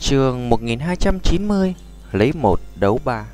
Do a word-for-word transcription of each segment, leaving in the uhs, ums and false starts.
Chương một nghìn hai trăm chín mươi, lấy một đấu ba.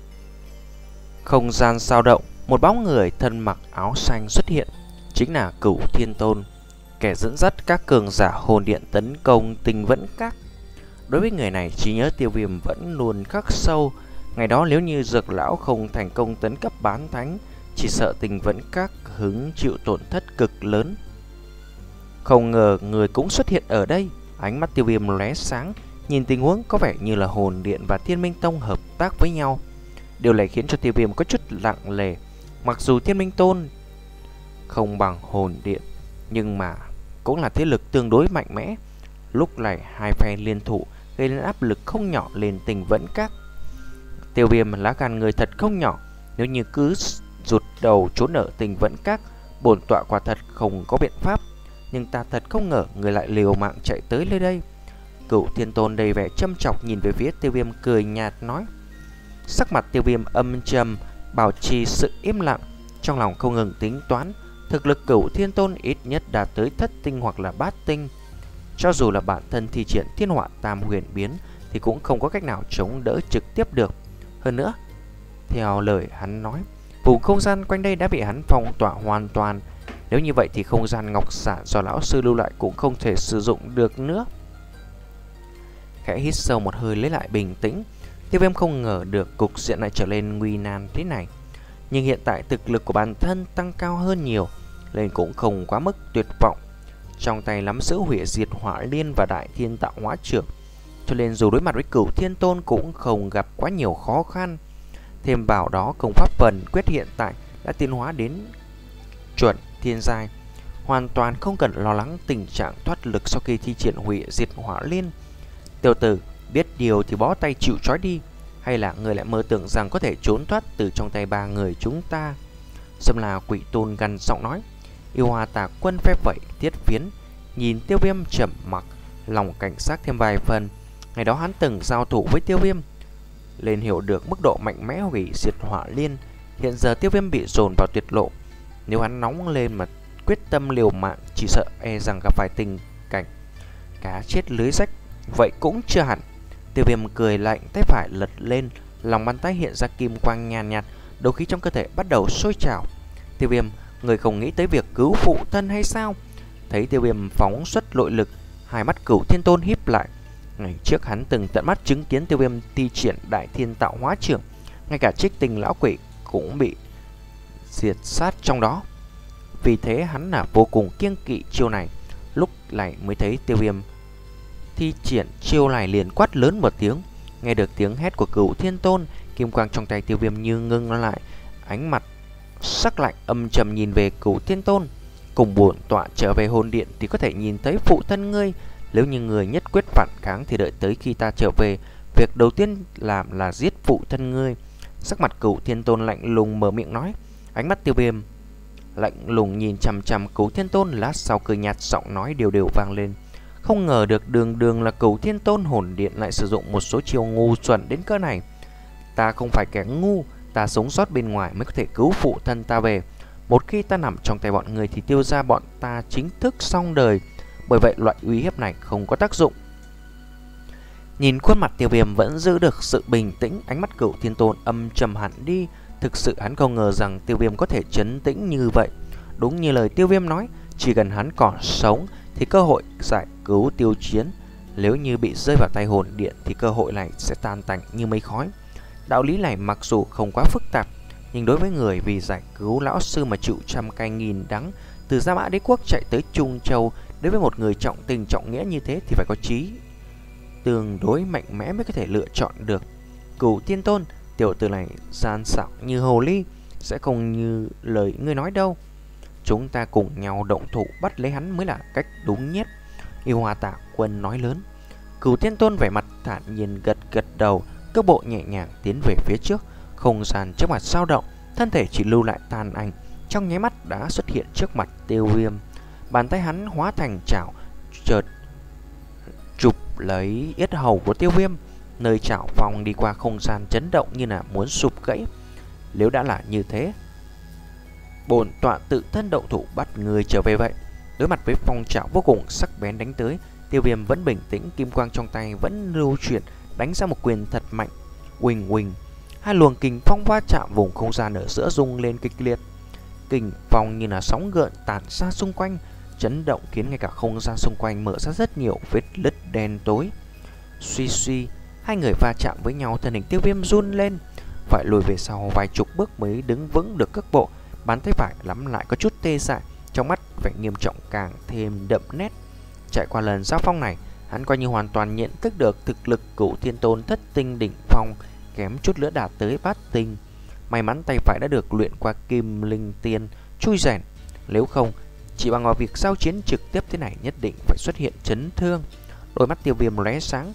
Không gian dao động, một bóng người thân mặc áo xanh xuất hiện, chính là Cửu Thiên Tôn, kẻ dẫn dắt các cường giả hồn điện tấn công Tinh Vẫn Các. Đối với người này, trí nhớ Tiêu Viêm vẫn luôn khắc sâu. Ngày đó nếu như Dược lão không thành công tấn cấp bán thánh, chỉ sợ Tinh Vẫn Các hứng chịu tổn thất cực lớn. Không ngờ người cũng xuất hiện ở đây. Ánh mắt Tiêu Viêm lóe sáng, nhìn tình huống có vẻ như là hồn điện và Thiên Minh Tông hợp tác với nhau. Điều này khiến cho Tiêu Viêm có chút lặng lề. Mặc dù Thiên Minh Tôn không bằng hồn điện, nhưng mà cũng là thế lực tương đối mạnh mẽ. Lúc này hai phe liên thủ gây lên áp lực không nhỏ lên Tinh Vẫn Các. Tiêu Viêm lá gan người thật không nhỏ. Nếu như cứ rụt đầu trốn ở Tinh Vẫn Các, bổn tọa quả thật không có biện pháp. Nhưng ta thật không ngờ người lại liều mạng chạy tới nơi đây. Cửu Thiên Tôn đầy vẻ châm chọc nhìn về phía Tiêu Viêm, cười nhạt nói. Sắc mặt Tiêu Viêm âm trầm, bảo trì sự im lặng, trong lòng không ngừng tính toán. Thực lực Cửu Thiên Tôn ít nhất đạt tới thất tinh hoặc là bát tinh. Cho dù là bản thân thi triển Thiên Họa Tam Huyền Biến thì cũng không có cách nào chống đỡ trực tiếp được. Hơn nữa, theo lời hắn nói, vùng không gian quanh đây đã bị hắn phong tỏa hoàn toàn. Nếu như vậy thì không gian ngọc sản do lão sư lưu lại cũng không thể sử dụng được nữa. Khẽ hít sâu một hơi lấy lại bình tĩnh, Tiêu Viêm không ngờ được cục diện lại trở nên nguy nan thế này. Nhưng hiện tại thực lực của bản thân tăng cao hơn nhiều, nên cũng không quá mức tuyệt vọng. Trong tay nắm giữ Hủy Diệt Hỏa Liên và Đại Thiên Tạo Hóa Trưởng, cho nên dù đối mặt với Cửu Thiên Tôn cũng không gặp quá nhiều khó khăn. Thêm vào đó công pháp Vần Quyết hiện tại đã tiến hóa đến chuẩn thiên giai, hoàn toàn không cần lo lắng tình trạng thoát lực sau khi thi triển Hủy Diệt Hỏa Liên. Tiểu tử, biết điều thì bó tay chịu trói đi, hay là người lại mơ tưởng rằng có thể trốn thoát từ trong tay ba người chúng ta? Xâm là Quỷ Tôn gằn giọng nói. Yêu Hoa Tà Quân phép vậy Thiết Phiến nhìn Tiêu Viêm chậm mặc, lòng cảnh giác thêm vài phần. Ngày đó hắn từng giao thủ với Tiêu Viêm, lên hiểu được mức độ mạnh mẽ Hủy Diệt Hỏa Liên. Hiện giờ Tiêu Viêm bị dồn vào tuyệt lộ, nếu hắn nóng lên mà quyết tâm liều mạng, chỉ sợ e rằng gặp phải tình cảnh cá chết lưới rách. Vậy cũng chưa hẳn. Tiêu Viêm cười lạnh, tay phải lật lên, lòng bàn tay hiện ra kim quang nhàn nhạt, đấu khí trong cơ thể bắt đầu sôi trào. Tiêu Viêm, người không nghĩ tới việc cứu phụ thân hay sao? Thấy Tiêu Viêm phóng xuất nội lực, hai mắt Cửu Thiên Tôn híp lại. Ngày trước hắn từng tận mắt chứng kiến Tiêu Viêm thi triển Đại Thiên Tạo Hóa Trưởng, ngay cả Trích Tinh lão quỷ cũng bị diệt sát trong đó. Vì thế hắn là vô cùng kiêng kỵ chiêu này. Lúc này mới thấy Tiêu Viêm thi triển chiêu này liền quát lớn một tiếng. Nghe được tiếng hét của Cửu Thiên Tôn, kim quang trong tay Tiêu Viêm như ngưng lại, ánh mặt sắc lạnh âm trầm nhìn về Cửu Thiên Tôn. Cùng bổn tọa trở về hồn điện thì có thể nhìn thấy phụ thân ngươi. Nếu như người nhất quyết phản kháng thì đợi tới khi ta trở về, việc đầu tiên làm là giết phụ thân ngươi. Sắc mặt Cửu Thiên Tôn lạnh lùng mở miệng nói. Ánh mắt Tiêu Viêm lạnh lùng nhìn chằm chằm Cửu Thiên Tôn, lát sau cười nhạt, giọng nói đều đều vang lên. Không ngờ được đường đường là Cửu Thiên Tôn hồn điện lại sử dụng một số chiêu ngu xuẩn đến cỡ này. Ta không phải kẻ ngu, ta sống sót bên ngoài mới có thể cứu phụ thân ta về. Một khi ta nằm trong tay bọn người thì Tiêu gia bọn ta chính thức xong đời. Bởi vậy loại uy hiếp này không có tác dụng. Nhìn khuôn mặt Tiêu Viêm vẫn giữ được sự bình tĩnh, ánh mắt Cửu Thiên Tôn âm trầm hẳn đi. Thực sự hắn không ngờ rằng Tiêu Viêm có thể trấn tĩnh như vậy. Đúng như lời Tiêu Viêm nói, chỉ cần hắn còn sống thì cơ hội giải cứu Tiêu Chiến. Nếu như bị rơi vào tay hồn điện thì cơ hội này sẽ tan tành như mây khói. Đạo lý này mặc dù không quá phức tạp, nhưng đối với người vì giải cứu lão sư mà chịu trăm cay nghìn đắng, từ Gia Mã Đế Quốc chạy tới Trung Châu, đối với một người trọng tình trọng nghĩa như thế thì phải có trí tương đối mạnh mẽ mới có thể lựa chọn được. Cửu Thiên Tôn, tiểu tử này gian xảo như hồ ly, sẽ không như lời ngươi nói đâu. Chúng ta cùng nhau động thủ bắt lấy hắn mới là cách đúng nhất. Yêu Hoa Tà Quân nói lớn. Cửu Thiên Tôn vẻ mặt thản nhiên gật gật đầu, cước bộ nhẹ nhàng tiến về phía trước. Không gian trước mặt dao động, thân thể chỉ lưu lại tàn ảnh, trong nháy mắt đã xuất hiện trước mặt Tiêu Viêm. Bàn tay hắn hóa thành chảo, chợt chụp lấy yết hầu của Tiêu Viêm. Nơi chảo vòng đi qua không gian chấn động như là muốn sụp gãy. Nếu đã là như thế, bổn tọa tự thân động thủ bắt người trở về vậy. Đối mặt với phong trào vô cùng sắc bén đánh tới, Tiêu Viêm vẫn bình tĩnh, kim quang trong tay vẫn lưu chuyển, đánh ra một quyền thật mạnh. Uỳnh uỳnh, hai luồng kình phong va chạm, vùng không gian ở giữa rung lên kịch liệt. Kình phong như là sóng gợn tản ra xung quanh, chấn động khiến ngay cả không gian xung quanh mở ra rất nhiều vết nứt đen tối. Suy suy, hai người va chạm với nhau, thân hình Tiêu Viêm run lên, phải lùi về sau vài chục bước mới đứng vững được cước bộ. Bàn tay phải nắm lại có chút tê dại, trong mắt vẻ nghiêm trọng càng thêm đậm nét. Trải qua lần giao phong này, hắn coi như hoàn toàn nhận thức được thực lực Cửu Thiên Tôn thất tinh đỉnh phong kém chút nữa đạt tới bát tinh. May mắn tay phải đã được luyện qua Kim Linh Tiên chui rèn, nếu không chỉ bằng vào việc giao chiến trực tiếp thế này nhất định phải xuất hiện chấn thương. Đôi mắt Tiêu Viêm lóe sáng.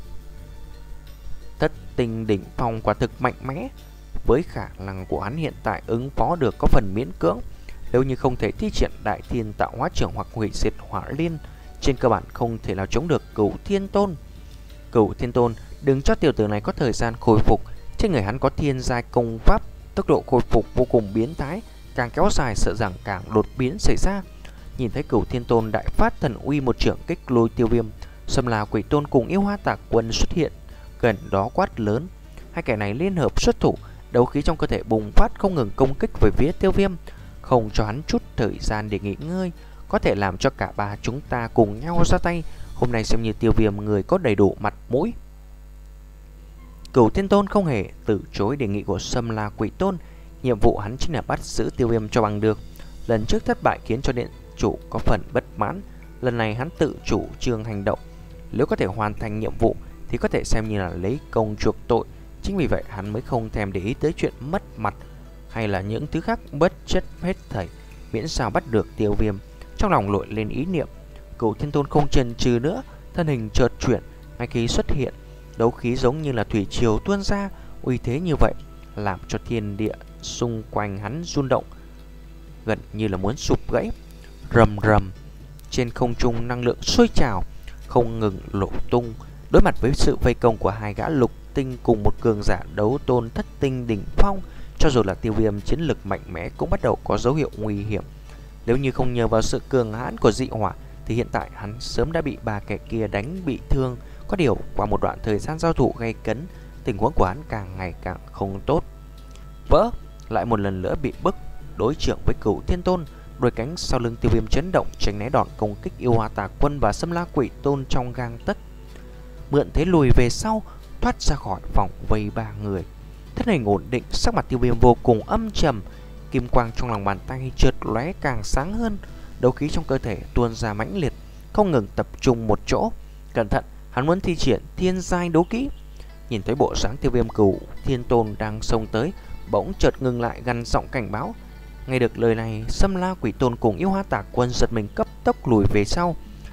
Thất tinh đỉnh phong quả thực mạnh mẽ, với khả năng của hắn hiện tại ứng phó được có phần miễn cưỡng. Nếu như không thể thi triển Đại Thiên Tạo Hóa Trưởng hoặc hủy diệt Hỏa Liên, trên cơ bản không thể nào chống được Cửu Thiên Tôn. Cửu Thiên Tôn, đừng cho tiểu tử này có thời gian khôi phục. Trên người hắn có thiên giai công pháp, tốc độ khôi phục vô cùng biến thái, càng kéo dài sợ rằng càng đột biến xảy ra. Nhìn thấy Cửu Thiên Tôn đại phát thần uy, một trưởng kích lùi Tiêu Viêm. Xâm La Quỷ Tôn cùng Yêu Hoa Tạc Quân xuất hiện gần đó quát lớn. Hai kẻ này liên hợp xuất thủ, đấu khí trong cơ thể bùng phát không ngừng công kích về phía Tiêu Viêm, không cho hắn chút thời gian để nghỉ ngơi, có thể làm cho cả ba chúng ta cùng nhau ra tay. Hôm nay xem như Tiêu Viêm người có đầy đủ mặt mũi. Cửu Thiên Tôn không hề từ chối đề nghị của Xâm La Quỷ Tôn. Nhiệm vụ hắn chính là bắt giữ Tiêu Viêm cho bằng được. Lần trước thất bại khiến cho điện chủ có phần bất mãn, lần này hắn tự chủ trương hành động. Nếu có thể hoàn thành nhiệm vụ thì có thể xem như là lấy công chuộc tội. Chính vì vậy hắn mới không thèm để ý tới chuyện mất mặt hay là những thứ khác, bất chấp hết thảy, miễn sao bắt được Tiêu Viêm. Trong lòng lội lên ý niệm, Cửu Thiên Tôn không chần chừ nữa, thân hình chợt chuyển, ngay khi xuất hiện, đấu khí giống như là thủy triều tuôn ra, uy thế như vậy làm cho thiên địa xung quanh hắn rung động, gần như là muốn sụp gãy. Rầm rầm, trên không trung năng lượng sôi trào, không ngừng nổ tung. Đối mặt với sự vây công của hai gã lục tinh cùng một cường giả đấu tôn thất tinh đỉnh phong, cho dù là Tiêu Viêm chiến lực mạnh mẽ cũng bắt đầu có dấu hiệu nguy hiểm. Nếu như không nhờ vào sự cường hãn của dị hỏa thì hiện tại hắn sớm đã bị ba kẻ kia đánh bị thương. Có điều qua một đoạn thời gian giao thủ gay cấn, tình huống của hắn càng ngày càng không tốt. Vỡ, lại một lần nữa bị bức đối trưởng với Cửu Thiên Tôn. Đôi cánh sau lưng Tiêu Viêm chấn động, tránh né đòn công kích Yêu Hoa Tà Quân và Xâm La Quỷ Tôn trong gang tấc, mượn thế lùi về sau, thoát ra khỏi vòng vây ba người. Thân hình ổn định, sắc mặt Tiêu Viêm vô cùng âm trầm, kim quang trong lòng bàn tay chợt lóe càng sáng hơn, đấu khí trong cơ thể tuôn ra mãnh liệt, không ngừng tập trung một chỗ. Cẩn thận, hắn muốn thi triển thiên giai đấu kỹ. Nhìn thấy bộ dáng Tiêu Viêm, Cửu Thiên Tôn đang xông tới, bỗng chợt ngừng lại, gằn giọng cảnh báo. Nghe được lời này, Xâm La Quỷ Tôn cùng Yêu Hoa Tà Quân giật mình cấp tốc lùi về sau.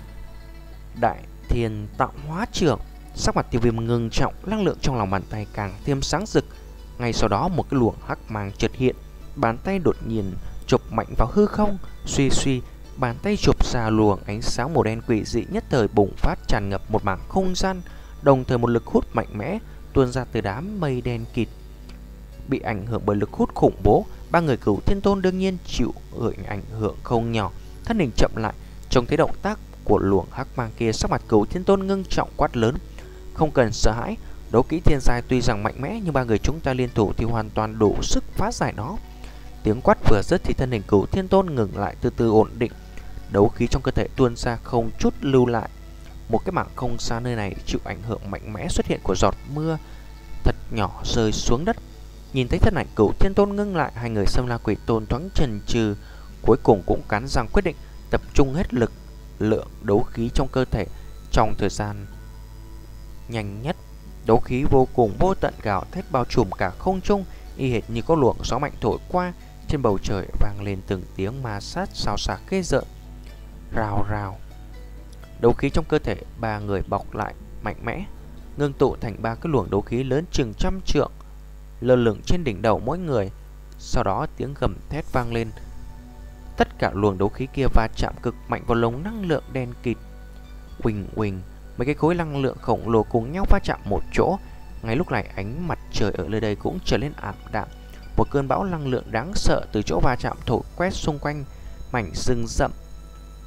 Đại Thiên Tạo Hóa Trưởng. Sắc mặt Tiêu Viêm ngưng trọng, năng lượng trong lòng bàn tay càng thêm sáng rực. Ngay sau đó một cái luồng hắc mang chợt hiện, bàn tay đột nhiên chụp mạnh vào hư không. Suy suy, bàn tay chụp ra luồng ánh sáng màu đen quỷ dị nhất thời bùng phát, tràn ngập một mảng không gian, đồng thời một lực hút mạnh mẽ tuôn ra từ đám mây đen kịt. Bị ảnh hưởng bởi lực hút khủng bố, ba người Cửu Thiên Tôn đương nhiên chịu ảnh hưởng không nhỏ, thân hình chậm lại. Trong thấy động tác của luồng hắc mang kia, sắc mặt Cửu Thiên Tôn ngưng trọng quát lớn. Không cần sợ hãi, đấu kỹ thiên giai tuy rằng mạnh mẽ nhưng ba người chúng ta liên thủ thì hoàn toàn đủ sức phá giải nó. Tiếng quát vừa dứt thì thân hình Cửu Thiên Tôn ngừng lại, từ từ ổn định, đấu khí trong cơ thể tuôn ra không chút lưu lại. Một cái mảng không xa nơi này chịu ảnh hưởng mạnh mẽ xuất hiện của giọt mưa thật nhỏ rơi xuống đất. Nhìn thấy thân ảnh Cửu Thiên Tôn ngưng lại, hai người Xâm La Quỷ Tôn thoáng chần chừ, cuối cùng cũng cắn răng quyết định tập trung hết lực lượng đấu khí trong cơ thể. Trong thời gian nhanh nhất, đấu khí vô cùng vô tận gào thét bao trùm cả không trung, y hệt như có luồng gió mạnh thổi qua. Trên bầu trời vang lên từng tiếng ma sát xào xạc ghê rợn. Rào rào, đấu khí trong cơ thể ba người bọc lại mạnh mẽ, ngưng tụ thành ba cái luồng đấu khí lớn chừng trăm trượng, lơ lửng trên đỉnh đầu mỗi người. Sau đó tiếng gầm thét vang lên, tất cả luồng đấu khí kia va chạm cực mạnh vào lồng năng lượng đen kịt. Uỳnh uỳnh, mấy cái khối năng lượng khổng lồ cùng nhau va chạm một chỗ. Ngay lúc này ánh mặt trời ở nơi đây cũng trở lên ảm đạm. Một cơn bão năng lượng đáng sợ từ chỗ va chạm thổi quét xung quanh mảnh rừng rậm.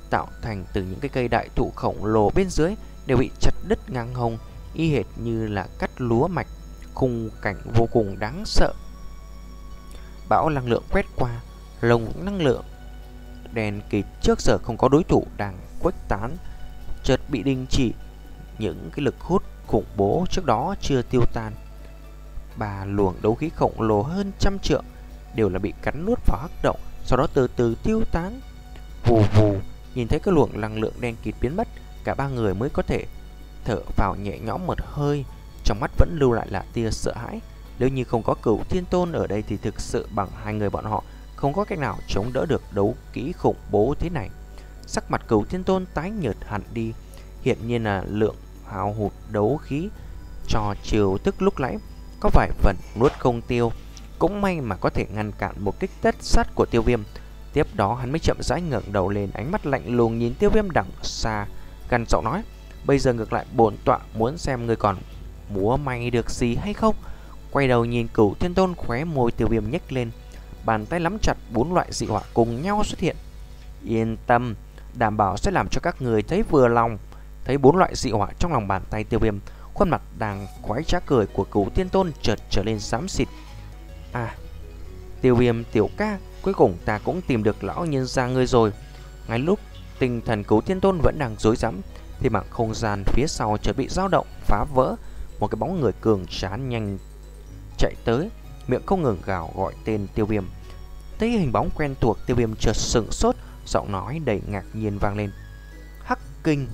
tạo thành từ những cái cây đại thụ khổng lồ bên dưới đều bị chặt đứt ngang hông, y hệt như là cắt lúa mạch, khung cảnh vô cùng đáng sợ. Bão năng lượng quét qua, lồng năng lượng đèn kịt trước giờ không có đối thủ đang khuếch tán chợt bị đình chỉ, những cái lực hút khủng bố trước đó chưa tiêu tan. Ba luồng đấu khí khổng lồ hơn trăm trượng đều là bị cắn nuốt vào hắc động, sau đó từ từ tiêu tán. Vù vù, nhìn thấy cái luồng năng lượng đen kịt biến mất, cả ba người mới có thể thở vào nhẹ nhõm một hơi, trong mắt vẫn lưu lại là tia sợ hãi. Nếu như không có Cửu Thiên Tôn ở đây thì thực sự bằng hai người bọn họ không có cách nào chống đỡ được đấu kỹ khủng bố thế này. Sắc mặt Cửu Thiên Tôn tái nhợt hẳn đi, hiện nhiên là lượng hao hụt đấu khí cho chiều tức lúc nãy có vài phần nuốt không tiêu. Cũng may mà có thể ngăn cản một kích tất sát của Tiêu Viêm. Tiếp đó hắn mới chậm rãi ngẩng đầu lên, ánh mắt lạnh lùng nhìn Tiêu Viêm đằng xa, gằn giọng nói: "Bây giờ ngược lại bổn tọa muốn xem người còn múa may được gì hay không." Quay đầu nhìn Cửu Thiên Tôn, khóe môi Tiêu Viêm nhếch lên, bàn tay nắm chặt bốn loại dị hỏa cùng nhau xuất hiện. "Yên tâm, đảm bảo sẽ làm cho các người thấy vừa lòng." Thấy bốn loại dị hỏa trong lòng bàn tay Tiêu Viêm, khuôn mặt đang khoái trá cười của Cửu Thiên Tôn chợt trở lên xám xịt. "À, Tiêu Viêm tiểu ca, cuối cùng ta cũng tìm được lão nhân gia ngươi rồi." Ngay lúc tinh thần Cửu Thiên Tôn vẫn đang rối rắm thì mảng không gian phía sau chợt bị dao động phá vỡ, một cái bóng người cường tráng nhanh chạy tới, miệng không ngừng gào gọi tên Tiêu Viêm. Thấy hình bóng quen thuộc, Tiêu Viêm chợt sững sốt, giọng nói đầy ngạc nhiên vang lên: "Hắc Kình."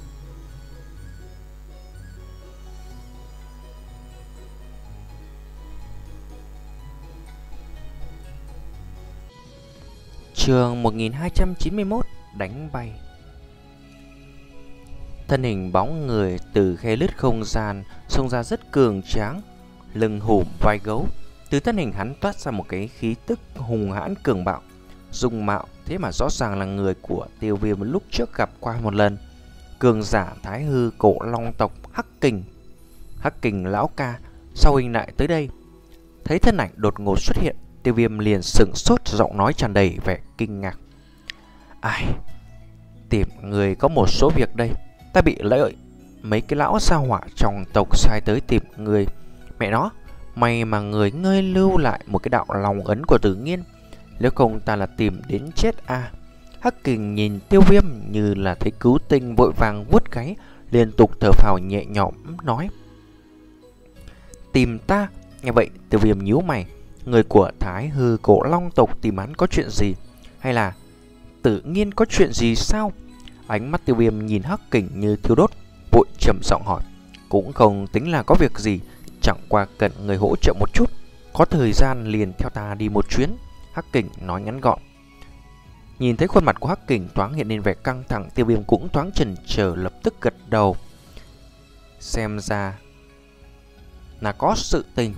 Chương một nghìn hai trăm chín mươi mốt, đánh bay. Thân hình bóng người từ khe lướt không gian xông ra rất cường tráng, lưng hùm vai gấu. Từ thân hình hắn toát ra một cái khí tức hùng hãn cường bạo, dung mạo thế mà rõ ràng là người của Tiêu Viêm lúc trước gặp qua một lần, cường giả Thái Hư Cổ Long tộc Hắc Kình. Hắc Kình lão ca, sao huynh lại tới đây? Thấy thân ảnh đột ngột xuất hiện, Tiêu Viêm liền sững sốt, giọng nói tràn đầy vẻ kinh ngạc: "Ai, tìm người có một số việc đây. Ta bị lợi mấy cái lão sa hỏa trong tộc sai tới tìm người. Mẹ nó, may mà người ngươi lưu lại một cái đạo lòng ấn của Tử Nghiên, nếu không ta là tìm đến chết à." Hắc Kình nhìn Tiêu Viêm như là thấy cứu tinh, vội vàng vuốt gáy, liên tục thở phào nhẹ nhõm nói: "Tìm ta?" Nghe vậy Tiêu Viêm nhíu mày, người của Thái Hư Cổ Long tộc tìm hắn có chuyện gì? Hay là Tử Nghiên có chuyện gì sao? Ánh mắt Tiêu Viêm nhìn Hắc Kình như thiêu đốt, vội trầm giọng hỏi: "Cũng không tính là có việc gì, chẳng qua cần người hỗ trợ một chút, có thời gian liền theo ta đi một chuyến." Hắc Kình nói ngắn gọn. Nhìn thấy khuôn mặt của Hắc Kình thoáng hiện lên vẻ căng thẳng, Tiêu Viêm cũng thoáng chần chờ, lập tức gật đầu. Xem ra là có sự tình.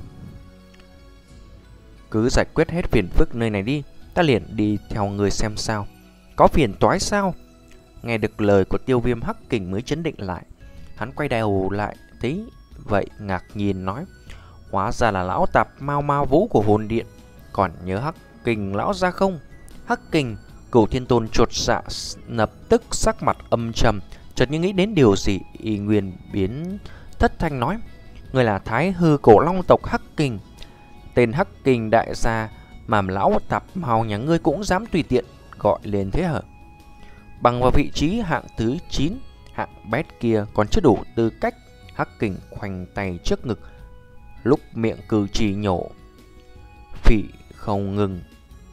Cứ giải quyết hết phiền phức nơi này đi, ta liền đi theo người xem sao. Có phiền toái sao? Nghe được lời của Tiêu Viêm, Hắc Kình mới chấn định lại. Hắn quay đầu lại thấy vậy ngạc nhiên nói: "Hóa ra là lão tạp Mao Mao Vũ của hồn điện. Còn nhớ Hắc Kình lão ra không?" Hắc Kình, Cửu Thiên Tôn chột dạ, lập tức sắc mặt âm trầm, chợt như nghĩ đến điều gì, y nguyên biến thất thanh nói: "Người là Thái Hư Cổ Long tộc Hắc Kình. Tên Hắc Kình đại gia mà lão tạp Mao nhà ngươi cũng dám tùy tiện gọi lên thế hả? Bằng vào vị trí hạng thứ chín, hạng bét kia còn chưa đủ tư cách." Hắc Kình khoanh tay trước ngực, lúc miệng cử chỉ nhổ phỉ không ngừng,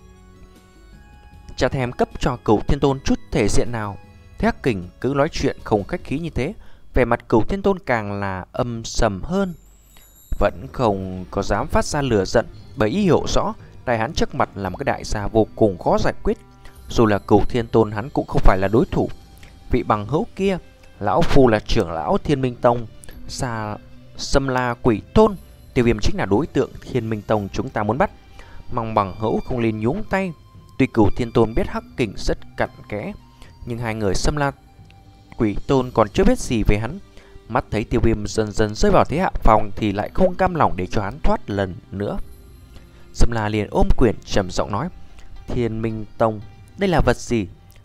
chả thèm cấp cho Cửu Thiên Tôn chút thể diện nào. Thế Hắc Kình cứ nói chuyện không khách khí như thế, vẻ mặt Cửu Thiên Tôn càng là âm sầm hơn, vẫn không có dám phát ra lửa giận, bởi ý hiểu rõ đại hắn trước mặt là một cái đại gia vô cùng khó giải quyết. Dù là Cửu Thiên Tôn hắn cũng không phải là đối thủ. Vị bằng hữu kia, lão phu là trưởng lão Thiên Minh Tông, Sa Sâm La Quỷ Tôn. Tiêu Viêm chính là đối tượng Thiên Minh Tông chúng ta muốn bắt, mong bằng hữu không nên nhúng tay. Tuy Cửu Thiên Tôn biết Hắc Kình rất cặn kẽ, nhưng hai người Sâm La Quỷ Tôn còn chưa biết gì về hắn. Mắt thấy Tiêu Viêm dần dần rơi vào thế hạ phòng thì lại không cam lòng để cho hắn thoát lần nữa. Sâm La liền ôm quyền trầm giọng nói: "Thiên Minh Tông, đây là vật gì?" Hắc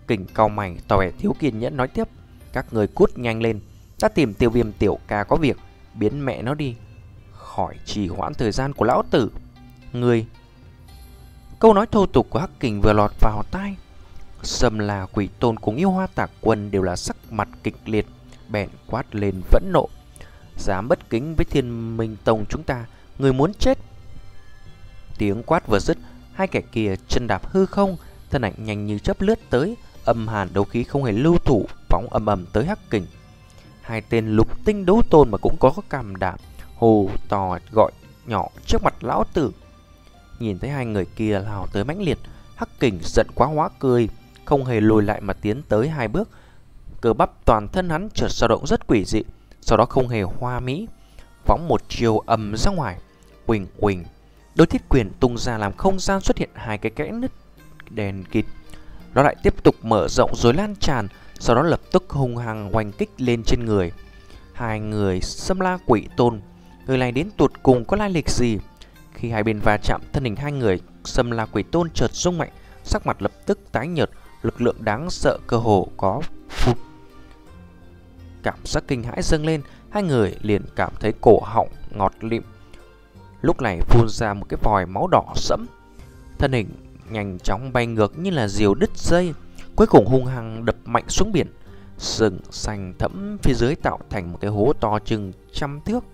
Kình cau mày tỏ vẻ thiếu kiên nhẫn nói tiếp: các người cút nhanh lên, ta tìm Tiêu Viêm tiểu ca có việc, biến mẹ nó đi, khỏi trì hoãn thời gian của lão tử. Người... Câu nói thô tục của Hắc Kình vừa lọt vào tai, Sâm La Quỷ Tôn cùng Yêu Hoa Tạc Quân đều là sắc mặt kịch liệt, bèn quát lên vẫn nộ: dám bất kính với Thiên Minh Tông chúng ta, người muốn chết. Tiếng quát vừa dứt, hai kẻ kia chân đạp hư không, thân ảnh nhanh như chớp lướt tới, âm hàn đấu khí không hề lưu thủ, phóng ầm ầm tới Hắc Kình. Hai tên lục tinh đấu tôn mà cũng có cảm đảm, hô to gọi nhỏ trước mặt lão tử. Nhìn thấy hai người kia lao tới mãnh liệt, Hắc Kình giận quá hóa cười, không hề lùi lại mà tiến tới hai bước. Cơ bắp toàn thân hắn chợt dao động rất quỷ dị, sau đó không hề hoa mỹ, phóng một chiều ầm ra ngoài. Quỳnh quỳnh, đôi thiết quyền tung ra làm không gian xuất hiện hai cái kẽ nứt đèn kịt. Nó lại tiếp tục mở rộng rồi lan tràn, sau đó lập tức hung hăng oanh kích lên trên người hai người Sâm La Quỷ Tôn. Người này đến tụt cùng có lai lịch gì? Khi hai bên va chạm, thân hình hai người Sâm La Quỷ Tôn chợt rung mạnh, sắc mặt lập tức tái nhợt, lực lượng đáng sợ cơ hồ có phụt. Cảm giác kinh hãi dâng lên, hai người liền cảm thấy cổ họng ngọt lịm. Lúc này phun ra một cái vòi máu đỏ sẫm, thân hình nhanh chóng bay ngược như là diều đứt dây, cuối cùng hung hăng đập mạnh xuống biển. Sừng xanh thẫm phía dưới tạo thành một cái hố to chừng trăm thước.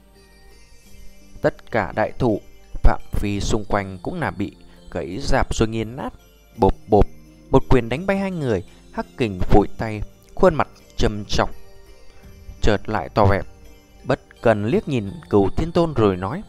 Tất cả đại thụ phạm vi xung quanh cũng là bị gãy rạp rồi nghiền nát. Bộp bộp, một quyền đánh bay hai người. Hắc Kình vội tay, khuôn mặt trầm trọng, chợt lại tỏ vẻ bất cần liếc nhìn Cửu Thiên Tôn rồi nói: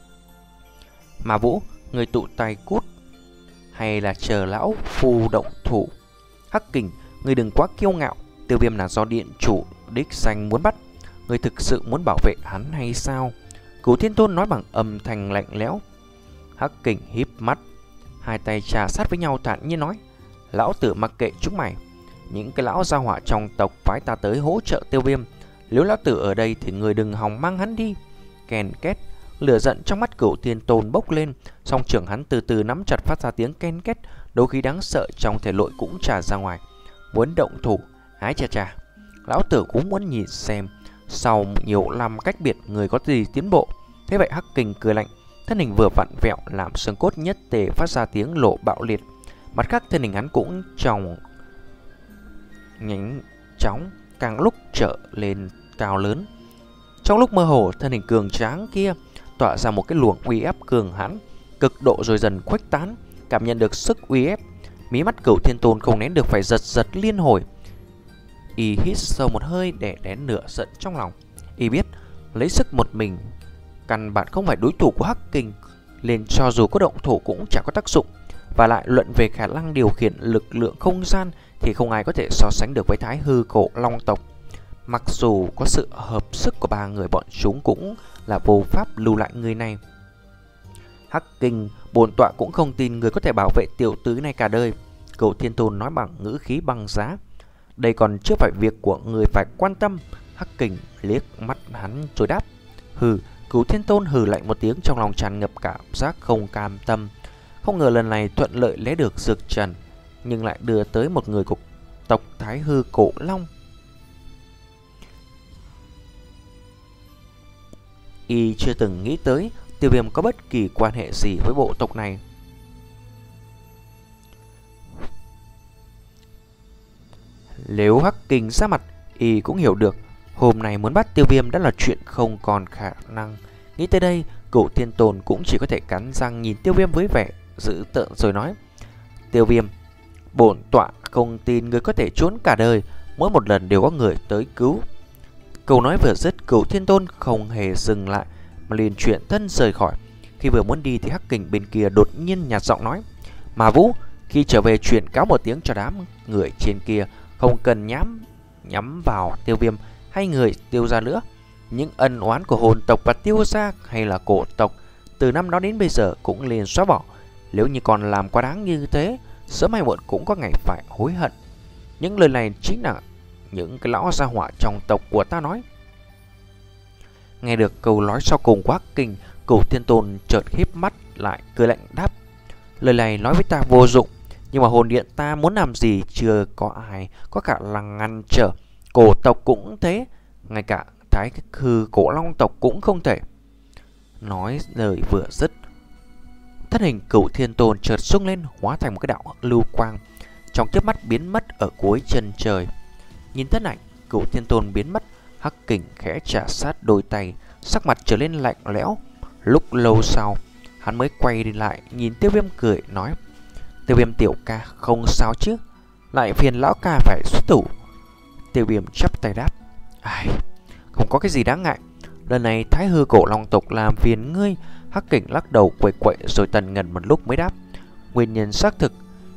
Mà Vũ, người tụ tay cút, hay là chờ lão phu động thủ? Hắc Kình, người đừng quá kiêu ngạo, Tiêu Viêm là do điện chủ đích danh muốn bắt, người thực sự muốn bảo vệ hắn hay sao? Cửu Thiên Tôn nói bằng âm thanh lạnh lẽo. Hắc Kình híp mắt, hai tay trà sát với nhau thản nhiên nói: lão tử mặc kệ chúng mày, những cái lão gia hỏa trong tộc phái ta tới hỗ trợ Tiêu Viêm, nếu lão tử ở đây thì người đừng hòng mang hắn đi. Ken két, lửa giận trong mắt Cửu Thiên Tôn bốc lên, song trưởng hắn từ từ nắm chặt phát ra tiếng ken két, đấu khí đáng sợ trong thể nội cũng tràn ra ngoài. Muốn động thủ, ái chà chà, lão tử cũng muốn nhìn xem sau nhiều năm cách biệt người có gì tiến bộ. Thế vậy Hắc Kình cười lạnh, thân hình vừa vặn vẹo làm xương cốt nhất tề phát ra tiếng lộ bạo liệt. Mặt khác thân hình hắn cũng trong nhánh chóng càng lúc trở lên cao lớn. Trong lúc mơ hồ, thân hình cường tráng kia tỏa ra một cái luồng uy ép cường hãn, cực độ rồi dần khuếch tán. Cảm nhận được sức uy ép, mí mắt Cửu Thiên Tôn không nén được phải giật giật liên hồi. Y hít sâu một hơi để nén nửa giận trong lòng. Y biết lấy sức một mình căn bản không phải đối thủ của Hắc Kình, nên cho dù có động thủ cũng chẳng có tác dụng. Và lại luận về khả năng điều khiển lực lượng không gian thì không ai có thể so sánh được với Thái Hư Cổ Long tộc. Mặc dù có sự hợp sức của ba người, bọn chúng cũng là vô pháp lưu lại người này. Hắc Kình, bổn tọa cũng không tin người có thể bảo vệ tiểu tứ này cả đời. Cửu Thiên Tôn nói bằng ngữ khí băng giá. Đây còn chưa phải việc của người phải quan tâm. Hắc Kình liếc mắt hắn rồi đáp: hừ. Cửu Thiên Tôn hừ lạnh một tiếng, trong lòng tràn ngập cảm giác không cam tâm. Không ngờ lần này thuận lợi lấy được Dược Trần, nhưng lại đưa tới một người của tộc Thái Hư Cổ Long. Y chưa từng nghĩ tới Tiêu Viêm có bất kỳ quan hệ gì với bộ tộc này. Nếu Hắc Kình ra mặt, Y cũng hiểu được hôm nay muốn bắt Tiêu Viêm đã là chuyện không còn khả năng. Nghĩ tới đây, Cửu Thiên Tôn cũng chỉ có thể cắn răng nhìn Tiêu Viêm với vẻ dữ tợn rồi nói: Tiêu Viêm, bổn tọa không tin người có thể trốn cả đời, mỗi một lần đều có người tới cứu. Câu nói vừa dứt, Cửu Thiên Tôn không hề dừng lại mà liền chuyển thân rời khỏi. Khi vừa muốn đi thì Hắc Kình bên kia đột nhiên nhạt giọng nói: Mà Vũ, khi trở về truyền cáo một tiếng cho đám người trên kia, không cần nhắm nhắm vào Tiêu Viêm hay người Tiêu gia nữa. Những ân oán của hồn tộc và Tiêu gia hay là cổ tộc từ năm đó đến bây giờ cũng liền xóa bỏ. Nếu như còn làm quá đáng như thế, sớm hay muộn cũng có ngày phải hối hận. Những lời này chính là những cái lão gia hỏa trong tộc của ta nói. Nghe được câu nói sau cùng của Hắc Kình, Cửu Thiên Tôn chợt híp mắt lại cười lạnh đáp: lời này nói với ta vô dụng, Nhưng mà hồn điện ta muốn làm gì chưa có ai có khả năng ngăn trở. Cổ tộc cũng thế, ngay cả thái hư cổ long tộc cũng không thể. Nói lời vừa dứt, thân hình Cửu Thiên Tôn chợt sung lên, hóa thành một cái đạo lưu quang, trong chớp mắt biến mất ở cuối chân trời. Nhìn thân ảnh Cửu Thiên Tôn biến mất, Hắc Kình khẽ chà sát đôi tay, sắc mặt trở lên lạnh lẽo. Lúc lâu sau, hắn mới quay đi lại, nhìn Tiêu Viêm cười nói: Tiêu Viêm tiểu ca, không sao chứ? Lại phiền lão ca phải xuất thủ. Tiêu Viêm chắp tay đáp: Ai, không có cái gì đáng ngại. Lần này thái hư cổ long tộc làm phiền ngươi. Hắc Kình lắc đầu quậy quậy rồi tần ngần một lúc mới đáp: Nguyên nhân xác thực,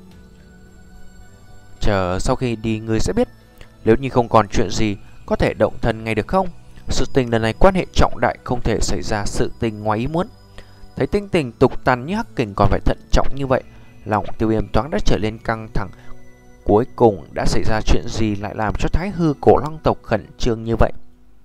chờ sau khi đi ngươi sẽ biết. Nếu như không còn chuyện gì, có thể động thân ngay được không? Sự tình lần này quan hệ trọng đại, không thể xảy ra sự tình ngoài ý muốn. Thấy tinh tình tục tằn như Hắc Kình còn phải thận trọng như vậy, lòng Tiêu Viêm thoáng đã trở lên căng thẳng. Cuối cùng đã xảy ra chuyện gì lại làm cho thái hư cổ long tộc khẩn trương như vậy?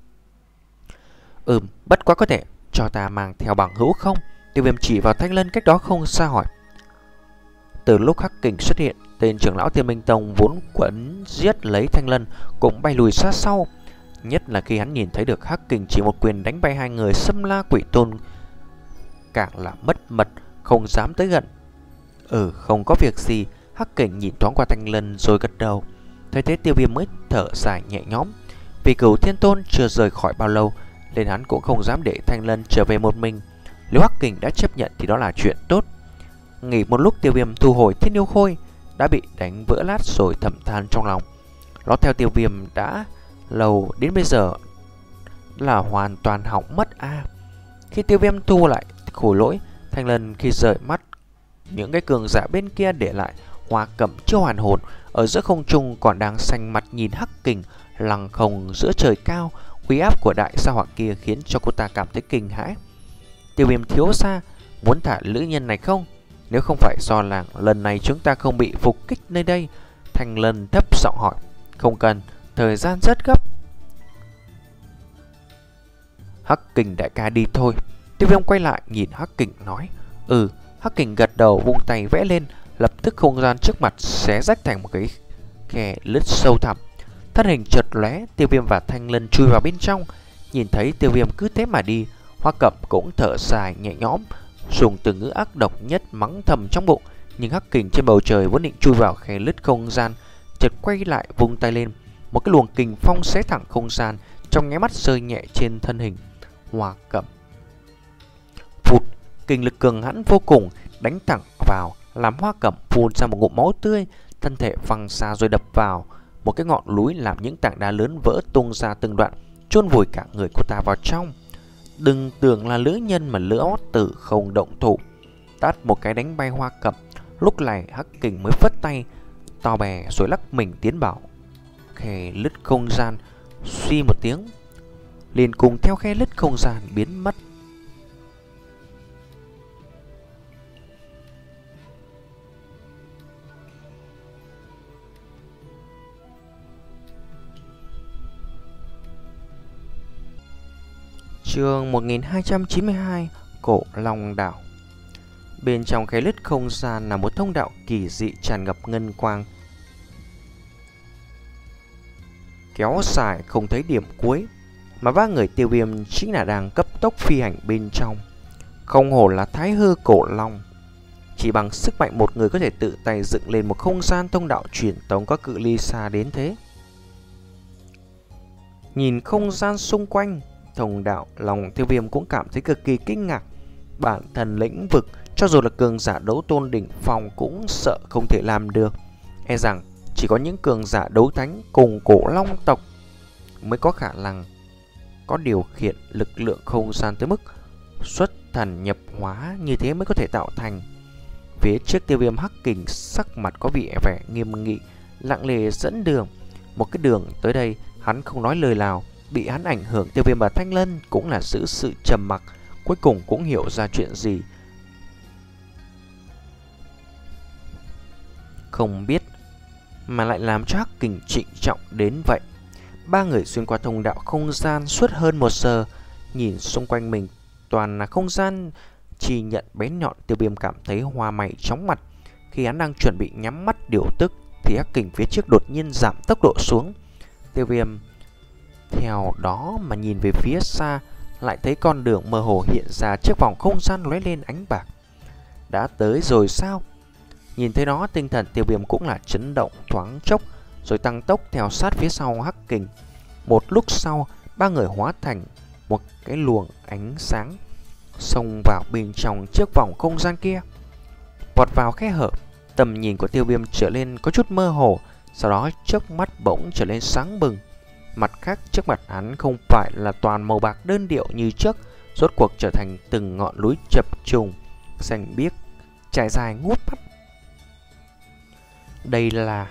Ừm, bất quá có thể cho ta mang theo bằng hữu không? Tiêu Viêm chỉ vào Thanh Lân cách đó không xa hỏi. Từ lúc Hắc Kình xuất hiện, tên trưởng lão Thiên Minh Tông vốn quấn giết lấy Thanh Lân cũng bay lùi sát sau. Nhất là khi hắn nhìn thấy được Hắc Kình chỉ một quyền đánh bay hai người Xâm La Quỷ Tôn, càng là mất mật, không dám tới gần. Ừ, không có việc gì. Hắc Kình nhìn thoáng qua Thanh Lân rồi gật đầu. Thấy thế Tiêu Viêm mới thở dài nhẹ nhõm. Vì Cửu Thiên Tôn chưa rời khỏi bao lâu, nên hắn cũng không dám để Thanh Lân trở về một mình. Nếu Hắc Kình đã chấp nhận thì đó là chuyện tốt. Nghỉ một lúc, Tiêu Viêm thu hồi Thiên Yêu Khôi đã bị đánh vỡ lát rồi thầm than trong lòng. Nó theo Tiêu Viêm đã lâu đến bây giờ là hoàn toàn hỏng mất a. À, khi Tiêu Viêm thu lại khối lỗi, Thanh Lân khi rời mắt những cái cường giả bên kia để lại Hoa Cẩm chưa hoàn hồn ở giữa không trung còn đang xanh mặt nhìn Hắc Kình lăng không giữa trời cao. Uy áp của đại sa hỏa kia khiến cho cô ta cảm thấy kinh hãi. Tiêu Viêm thiếu gia muốn thả nữ nhân này không? Nếu không phải do làng lần này chúng ta không bị phục kích nơi đây. Thanh Lân thấp giọng hỏi. Không cần, thời gian rất gấp. Hắc Kình đại ca đi thôi. Tiêu Viêm quay lại nhìn Hắc Kình nói. Ừ. Hắc Kình gật đầu vung tay vẽ lên, lập tức không gian trước mặt xé rách thành một cái khe lứt sâu thẳm. Thân hình chợt lóe, Tiêu Viêm và Thanh Lân chui vào bên trong. Nhìn thấy Tiêu Viêm cứ thế mà đi, Hoa Cẩm cũng thở dài nhẹ nhõm, dùng từ ngữ ác độc nhất mắng thầm trong bụng. Nhưng Hắc Kình trên bầu trời vốn định chui vào khe lứt không gian, chợt quay lại vung tay lên, một cái luồng kình phong xé thẳng không gian, trong nháy mắt rơi nhẹ trên thân hình Hoa Cẩm. Phụt, kình lực cường hãn vô cùng đánh thẳng vào, làm Hoa Cẩm phun ra một ngụm máu tươi, thân thể văng xa rồi đập vào một cái ngọn núi, làm những tảng đá lớn vỡ tung ra từng đoạn, chôn vùi cả người cô ta vào trong. Đừng tưởng là nữ nhân mà Lữ Ót Tử không động thủ, tát một cái đánh bay Hoa Cẩm. Lúc này Hắc Kình mới phất tay to bè rồi lắc mình tiến vào khe lứt không gian. Suy một tiếng, liền cùng theo khe lứt không gian biến mất. Chương một nghìn hai trăm chín mươi hai, Cổ Long Đảo. Bên trong khe lứt không gian là một thông đạo kỳ dị tràn ngập ngân quang, kéo dài không thấy điểm cuối, mà ba người Tiêu Viêm chính là đang cấp tốc phi hành bên trong. Không hổ là thái hư cổ long, chỉ bằng sức mạnh một người có thể tự tay dựng lên một không gian thông đạo truyền tống có cự ly xa đến thế. Nhìn không gian xung quanh thông đạo, lòng Tiêu Viêm cũng cảm thấy cực kỳ kinh ngạc. Bản thân lĩnh vực, cho dù là cường giả đấu tôn đỉnh phong cũng sợ không thể làm được. E rằng chỉ có những cường giả đấu thánh cùng cổ long tộc mới có khả năng có điều khiển lực lượng không gian tới mức xuất thần nhập hóa như thế mới có thể tạo thành. Phía trước Tiêu Viêm, Hắc Kình sắc mặt có vẻ vẻ nghiêm nghị, lặng lẽ dẫn đường. Một cái đường tới đây hắn không nói lời nào. Bị hắn ảnh hưởng, Tiêu Viêm và Thanh Lân cũng là giữ sự trầm mặc, cuối cùng cũng hiểu ra chuyện gì. Không biết mà lại làm cho Hắc Kình trịnh trọng đến vậy. Ba người xuyên qua thông đạo không gian suốt hơn một giờ, nhìn xung quanh mình toàn là không gian chi nhận bén nhọn. Tiêu Viêm cảm thấy hoa mày chóng mặt. Khi hắn đang chuẩn bị nhắm mắt điều tức thì hắc kình phía trước đột nhiên giảm tốc độ xuống. Tiêu Viêm theo đó mà nhìn về phía xa, lại thấy con đường mơ hồ hiện ra trước vòng không gian lóe lên ánh bạc. Đã tới rồi sao? Nhìn thấy nó, tinh thần Tiêu Viêm cũng là chấn động thoáng chốc, rồi tăng tốc theo sát phía sau hắc kình. Một lúc sau, ba người hóa thành một cái luồng ánh sáng xông vào bên trong chiếc vòng không gian kia. Vọt vào khe hở, tầm nhìn của Tiêu Viêm trở lên có chút mơ hồ, sau đó chớp mắt bỗng trở lên sáng bừng. Mặt khác, trước mặt hắn không phải là toàn màu bạc đơn điệu như trước, rốt cuộc trở thành từng ngọn núi chập trùng xanh biếc trải dài ngút mắt. Đây là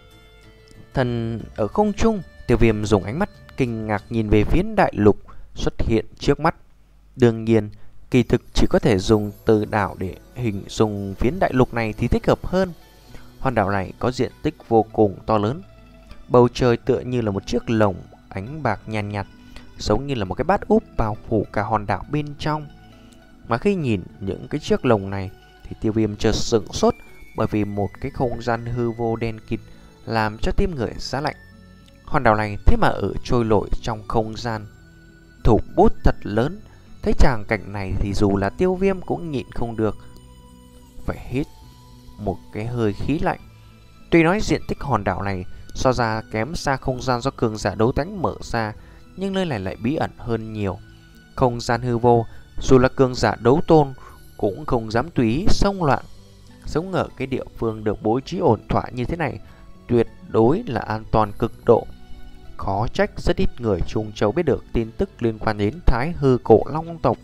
thần ở không trung. Tiêu Viêm dùng ánh mắt kinh ngạc nhìn về phía đại lục xuất hiện trước mắt. Đương nhiên, kỳ thực chỉ có thể dùng từ đảo để hình dung phiến đại lục này thì thích hợp hơn. Hòn đảo này có diện tích vô cùng to lớn. Bầu trời tựa như là một chiếc lồng ánh bạc nhàn nhạt, nhạt, giống như là một cái bát úp bao phủ cả hòn đảo bên trong. Mà khi nhìn những cái chiếc lồng này thì Tiêu Viêm chợt sửng sốt, bởi vì một cái không gian hư vô đen kịt làm cho tim người giá lạnh. Hòn đảo này thế mà ở trôi nổi trong không gian, thủ bút thật lớn. Thấy tràng cảnh này thì dù là Tiêu Viêm cũng nhịn không được phải hít một cái hơi khí lạnh. Tuy nói diện tích hòn đảo này so ra kém xa không gian do cường giả đấu tánh mở ra, nhưng nơi này lại bí ẩn hơn nhiều. Không gian hư vô, dù là cường giả đấu tôn cũng không dám tùy ý xông loạn. Sống ở cái địa phương được bố trí ổn thỏa như thế này tuyệt đối là an toàn cực độ. Khó trách rất ít người Trung Châu biết được tin tức liên quan đến Thái Hư Cổ Long tộc.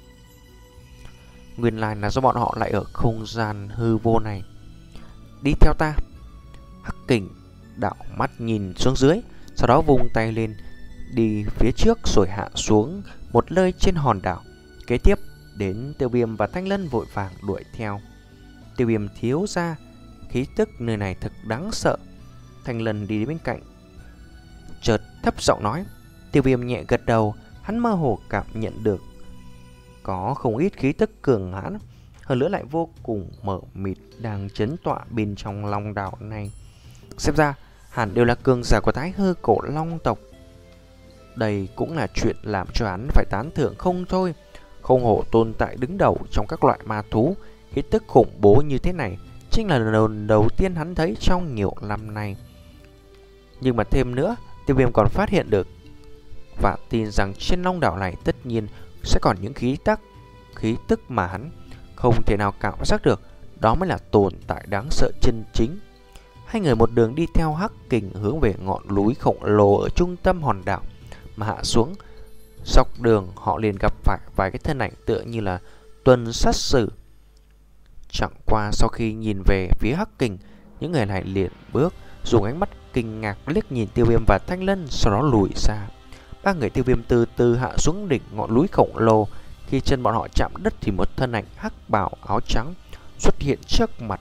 Nguyên lai là do bọn họ lại ở không gian hư vô này. Đi theo ta. Hắc kình đảo mắt nhìn xuống dưới, sau đó vung tay lên đi phía trước rồi hạ xuống một nơi trên hòn đảo. Kế tiếp đến Tiêu Viêm và Thanh Lân vội vàng đuổi theo. Tiêu Viêm thiếu ra, khí tức nơi này thật đáng sợ. Thanh Lân đi đến bên cạnh, chợt thấp giọng nói. Tiêu Viêm nhẹ gật đầu, hắn mơ hồ cảm nhận được có không ít khí tức cường hãn, hơn nữa lại vô cùng mờ mịt đang chấn tọa bên trong long đảo này. Xem ra hẳn đều là cường giả của Thái Hư Cổ Long tộc. Đây cũng là chuyện làm cho hắn phải tán thưởng không thôi. Không hổ tồn tại đứng đầu trong các loại ma thú, khí tức khủng bố như thế này chính là lần đầu tiên hắn thấy trong nhiều năm nay. Nhưng mà thêm nữa, Tiêu Viêm còn phát hiện được và tin rằng trên long đảo này tất nhiên sẽ còn những khí tắc, khí tức mà hắn không thể nào cảm giác được. Đó mới là tồn tại đáng sợ chân chính. Hai người một đường đi theo hắc kình hướng về ngọn núi khổng lồ ở trung tâm hòn đảo mà hạ xuống. Dọc đường họ liền gặp phải vài cái thân ảnh tựa như là tuần sát sử. Chẳng qua sau khi nhìn về phía hắc kình, những người này liền bước, dùng ánh mắt kinh ngạc liếc nhìn Tiêu Viêm và Thanh Lân, sau đó lùi xa. Ba người Tiêu Viêm từ từ hạ xuống đỉnh ngọn núi khổng lồ. Khi chân bọn họ chạm đất thì một thân ảnh hắc bào áo trắng xuất hiện trước mặt.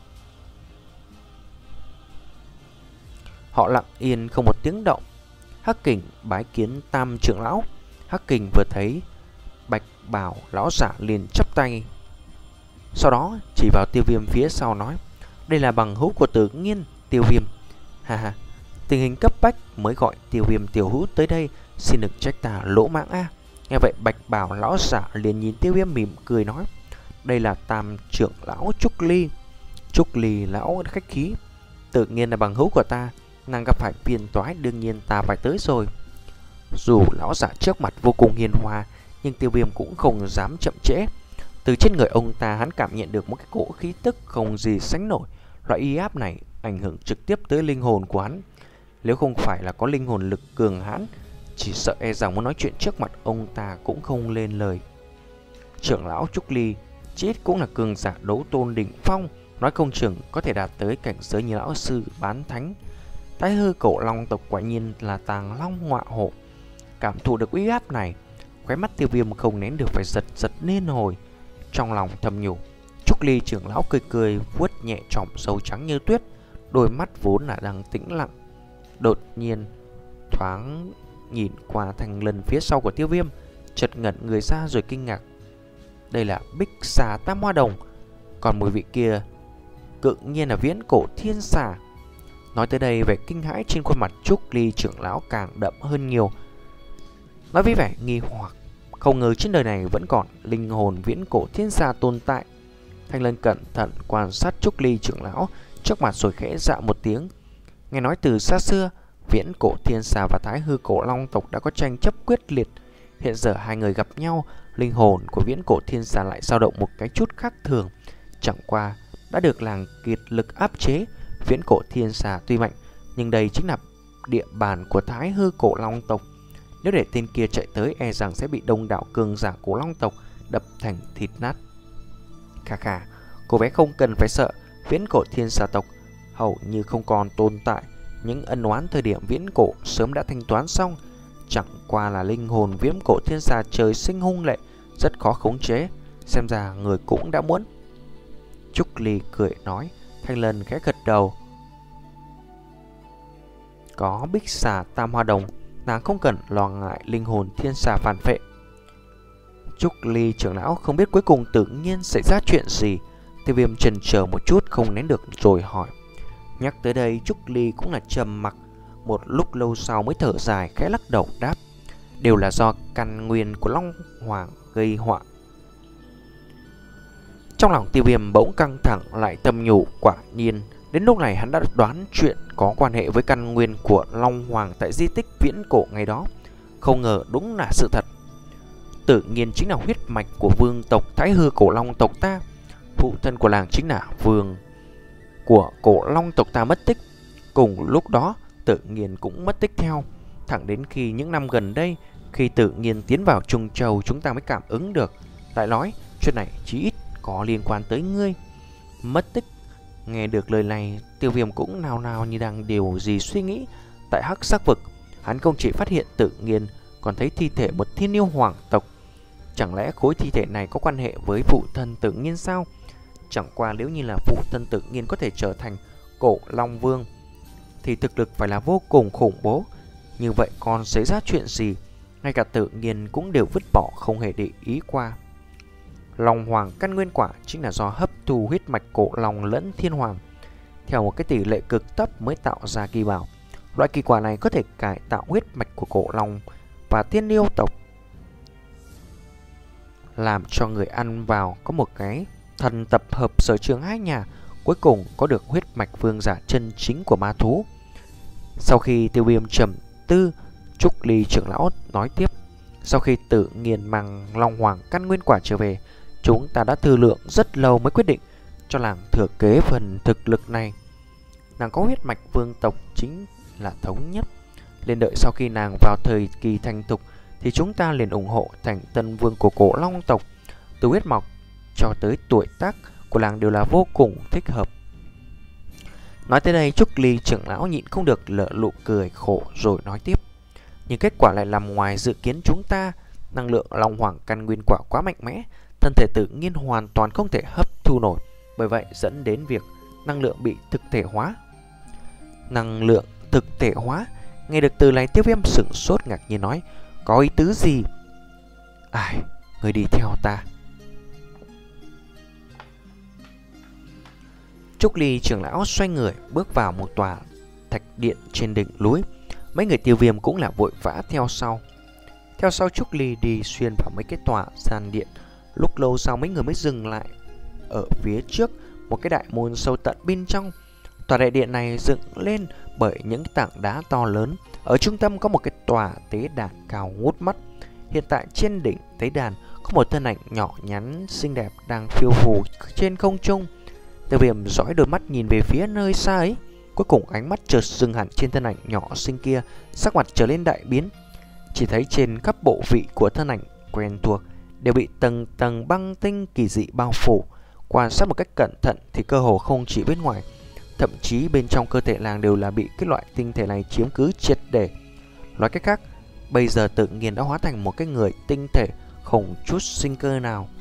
Họ lặng yên không một tiếng động. Hắc kình bái kiến Tam trưởng lão. Hắc kình vừa thấy bạch bào lão giả liền chắp tay, sau đó chỉ vào Tiêu Viêm phía sau nói: đây là bằng hữu của Tử Nghiên. Tiêu Viêm: ha ha, tình hình cấp bách mới gọi Tiêu Viêm tiểu hữu tới đây, xin đừng trách ta lỗ mãng a. Nghe vậy bạch bào lão giả liền nhìn Tiêu Viêm mỉm cười nói: đây là Tam trưởng lão Trúc Ly. Trúc Ly lão khách khí, Tự nhiên là bằng hữu của ta, nàng gặp phải phiền toái đương nhiên ta phải tới rồi. Dù lão giả trước mặt vô cùng hiền hòa, nhưng Tiêu Viêm cũng không dám chậm trễ. Từ trên người ông ta hắn cảm nhận được một cái cỗ khí tức không gì sánh nổi. Loại uy áp này ảnh hưởng trực tiếp tới linh hồn của hắn. Nếu không phải là có linh hồn lực cường hãn, chỉ sợ e rằng muốn nói chuyện trước mặt ông ta cũng không lên lời. Trưởng lão Trúc Ly chỉ ít cũng là cường giả đấu tôn đỉnh phong, nói không chừng có thể đạt tới cảnh giới như lão sư bán thánh. Thái Hư Cổ Long tộc quả nhiên là tàng long ngọa hổ. Cảm thụ được uy áp này, khóe mắt Tiêu Viêm không nén được phải giật giật liên hồi. Trong lòng thầm nhủ, Trúc Ly trưởng lão cười cười vuốt nhẹ tròm râu trắng như tuyết, đôi mắt vốn là đang tĩnh lặng, đột nhiên thoáng nhìn qua Thanh Lân phía sau của Tiêu Viêm, chợt ngẩn người ra rồi kinh ngạc. Đây là Bích Xà Tam Hoa Đồng, còn mùi vị kia cự nhiên là viễn cổ thiên xà. Nói tới đây, vẻ kinh hãi trên khuôn mặt Trúc Ly trưởng lão càng đậm hơn nhiều. Nói với vẻ nghi hoặc, không ngờ trên đời này vẫn còn linh hồn viễn cổ thiên xà tồn tại. Thanh Lân cẩn thận quan sát Trúc Ly trưởng lão trước mặt rồi khẽ dạ một tiếng. Nghe nói từ xa xưa, viễn cổ thiên xà và thái hư cổ long tộc đã có tranh chấp quyết liệt. Hiện giờ hai người gặp nhau, linh hồn của viễn cổ thiên xà lại dao động một cái chút khác thường. Chẳng qua đã được làng kiệt lực áp chế. Viễn cổ thiên xà tuy mạnh, nhưng đây chính là địa bàn của thái hư cổ long tộc. Nếu để tên kia chạy tới, e rằng sẽ bị đông đảo cường giả cổ long tộc đập thành thịt nát. Khà khà, cô bé không cần phải sợ. Viễn cổ thiên xà tộc hầu như không còn tồn tại. Những ân oán thời điểm viễn cổ sớm đã thanh toán xong. Chẳng qua là linh hồn viễn cổ thiên xà trời sinh hung lệ, rất khó khống chế. Xem ra người cũng đã muốn. Trúc Ly cười nói. Thanh Lân khẽ gật đầu. Có bích xà tam hoa đồng, nàng không cần lo ngại linh hồn thiên xà phản phệ. Trúc Ly trưởng lão không biết cuối cùng tự nhiên xảy ra chuyện gì. Tiêu Viêm chần chờ một chút không nén được rồi hỏi. Nhắc tới đây Trúc Ly cũng là trầm mặc. Một lúc lâu sau mới thở dài khẽ lắc đầu đáp. Đều là do căn nguyên của Long Hoàng gây họa. Trong lòng Tiêu Viêm bỗng căng thẳng lại tâm nhủ, quả nhiên đến lúc này hắn đã đoán chuyện có quan hệ với căn nguyên của Long Hoàng tại di tích viễn cổ ngày đó. Không ngờ đúng là sự thật. Tự nhiên chính là huyết mạch của vương tộc Thái Hư cổ long tộc ta. Phụ thân của làng chính là vương của cổ long tộc ta mất tích. Cùng lúc đó Tự nhiên cũng mất tích theo. Thẳng đến khi những năm gần đây, khi Tự nhiên tiến vào Trung Châu, chúng ta mới cảm ứng được. Lại nói chuyện này chí ít có liên quan tới ngươi. Mất tích. Nghe được lời này, Tiêu Viêm cũng nào nào như đang điều gì suy nghĩ. Tại Hắc Sắc Vực, hắn không chỉ phát hiện Tự nhiên, còn thấy thi thể một thiên yêu hoàng tộc. Chẳng lẽ khối thi thể này có quan hệ với phụ thân Tự nhiên sao? Chẳng qua nếu như là phụ thân Tự nhiên có thể trở thành cổ Long Vương, thì thực lực phải là vô cùng khủng bố. Như vậy còn xảy ra chuyện gì? Ngay cả Tự nhiên cũng đều vứt bỏ, không hề để ý qua. Long Hoàng căn nguyên quả chính là do hấp thu huyết mạch cổ long lẫn thiên hoàng theo một cái tỷ lệ cực thấp mới tạo ra kỳ bảo. Loại kỳ quả này có thể cải tạo huyết mạch của cổ long và thiên yêu tộc, làm cho người ăn vào có một cái thần tập hợp sở trường hai nhà, cuối cùng có được huyết mạch vương giả chân chính của ma thú. Sau khi Tiêu Viêm trầm tư, Trúc Ly trưởng lão nói tiếp. Sau khi Tự nhiên mang Long Hoàng căn nguyên quả trở về, chúng ta đã thương lượng rất lâu mới quyết định cho làng thừa kế phần thực lực này. Nàng có huyết mạch vương tộc chính là thống nhất. Nên đợi sau khi nàng vào thời kỳ thành thục thì chúng ta liền ủng hộ thành tân vương của cổ long tộc. Từ huyết mạch cho tới tuổi tác của làng đều là vô cùng thích hợp. Nói tới đây Trúc Ly trưởng lão nhịn không được lỡ nụ cười khổ rồi nói tiếp. Nhưng kết quả lại nằm ngoài dự kiến chúng ta. Năng lượng Long Hoàng căn nguyên quả quá mạnh mẽ, thân thể Tự nhiên hoàn toàn không thể hấp thu nổi. Bởi vậy dẫn đến việc năng lượng bị thực thể hóa. Năng lượng thực thể hóa? Nghe được từ này Tiêu Viêm sửng sốt ngạc nhiên nói. Có ý tứ gì? Ai, người đi theo ta. Trúc Ly trưởng lão xoay người bước vào một tòa thạch điện trên đỉnh núi. Mấy người Tiêu Viêm cũng là vội vã theo sau. Theo sau Trúc Ly đi xuyên vào mấy cái tòa gian điện. Lúc lâu sau mấy người mới dừng lại ở phía trước một cái đại môn sâu tận bên trong. Tòa đại điện này dựng lên bởi những tảng đá to lớn. Ở trung tâm có một cái tòa tế đàn cao ngút mắt. Hiện tại trên đỉnh tế đàn có một thân ảnh nhỏ nhắn xinh đẹp đang phiêu phù trên không trung. Tiêu Viêm dõi đôi mắt nhìn về phía nơi xa ấy. Cuối cùng ánh mắt chợt dừng hẳn trên thân ảnh nhỏ xinh kia, sắc mặt trở lên đại biến. Chỉ thấy trên các bộ vị của thân ảnh quen thuộc đều bị tầng tầng băng tinh kỳ dị bao phủ. Quan sát một cách cẩn thận thì cơ hồ không chỉ bên ngoài, thậm chí bên trong cơ thể làng đều là bị cái loại tinh thể này chiếm cứ triệt để. Nói cách khác, bây giờ Tự nhiên đã hóa thành một cái người tinh thể không chút sinh cơ nào.